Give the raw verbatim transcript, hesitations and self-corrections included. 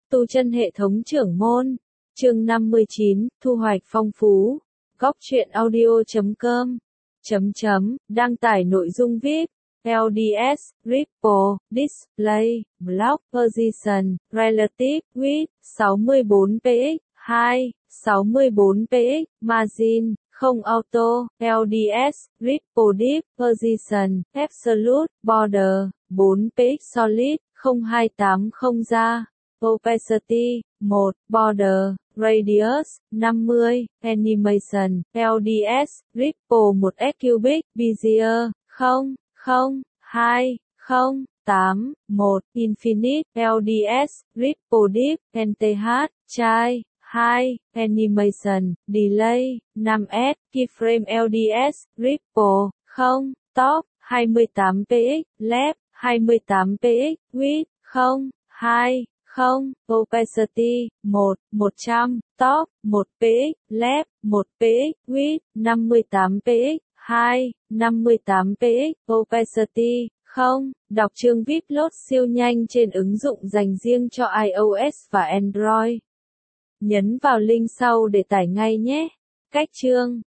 Tu chân hệ thống trưởng môn. Chương năm mươi chín, thu hoạch phong phú. Góc truyện audio chấm com. Chấm chấm, đăng tải nội dung vi ai pi. lờ đê ét, Ripple, Display, Block Position, Relative Width, sáu mươi bốn px, hai, sáu mươi bốn px, Margin, không auto, lờ đê ét, Ripple Deep Position, Absolute, Border, bốn px Solid, không hai tám không ra. Opacity, một, Border, Radius, năm mươi, Animation, lờ đê ét, Ripple một s Cubic, Bezier, không, không, hai, không, tám, một, Infinite, lờ đê ét, Ripple Deep, en tê hát, Chai, hai, Animation, Delay, năm s, Keyframe lờ đê ét, Ripple, không, Top, hai mươi tám px, Left, hai mươi tám px, Width, không, hai, không, Opacity, một, một trăm, Top, một px, Left, một px, Width, năm mươi tám px, hai, năm mươi tám px, Opacity, không, đọc chương vi ai pi Load siêu nhanh trên ứng dụng dành riêng cho iOS và Android. Nhấn vào link sau để tải ngay nhé. Cách chương